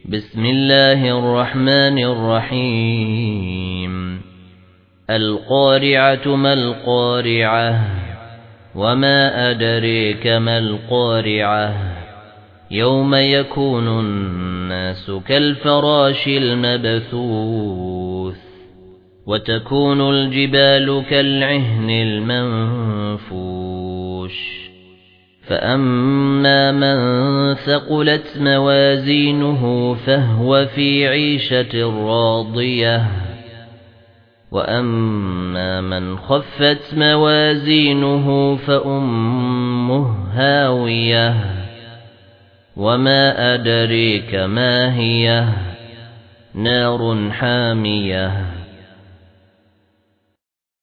بسم الله الرحمن الرحيم القارعة ما القارعة وما أدريك ما القارعة يوم يكون الناس كالفراش المبثوث وتكون الجبال كالعهن المنفوش فأما من ثقلت موازينه فهو في عيشة راضية وأما من خفت موازينه فأمه هاوية وما أدريك ما هي نار حامية